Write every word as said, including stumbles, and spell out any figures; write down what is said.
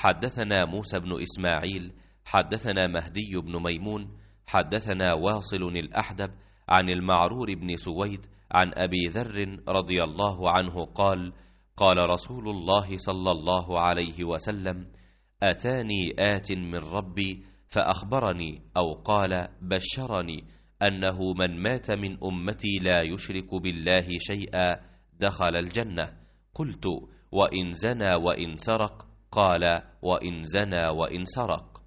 حدثنا موسى بن إسماعيل حدثنا مهدي بن ميمون حدثنا واصل الأحدب عن المعرور بن سويد عن أبي ذر رضي الله عنه قال: قال رسول الله صلى الله عليه وسلم: أتاني آت من ربي فأخبرني أو قال بشرني أنه من مات من أمتي لا يشرك بالله شيئا دخل الجنة. قلت: وإن زنى وإن سرق؟ قال: وإن زنى وإن سرق.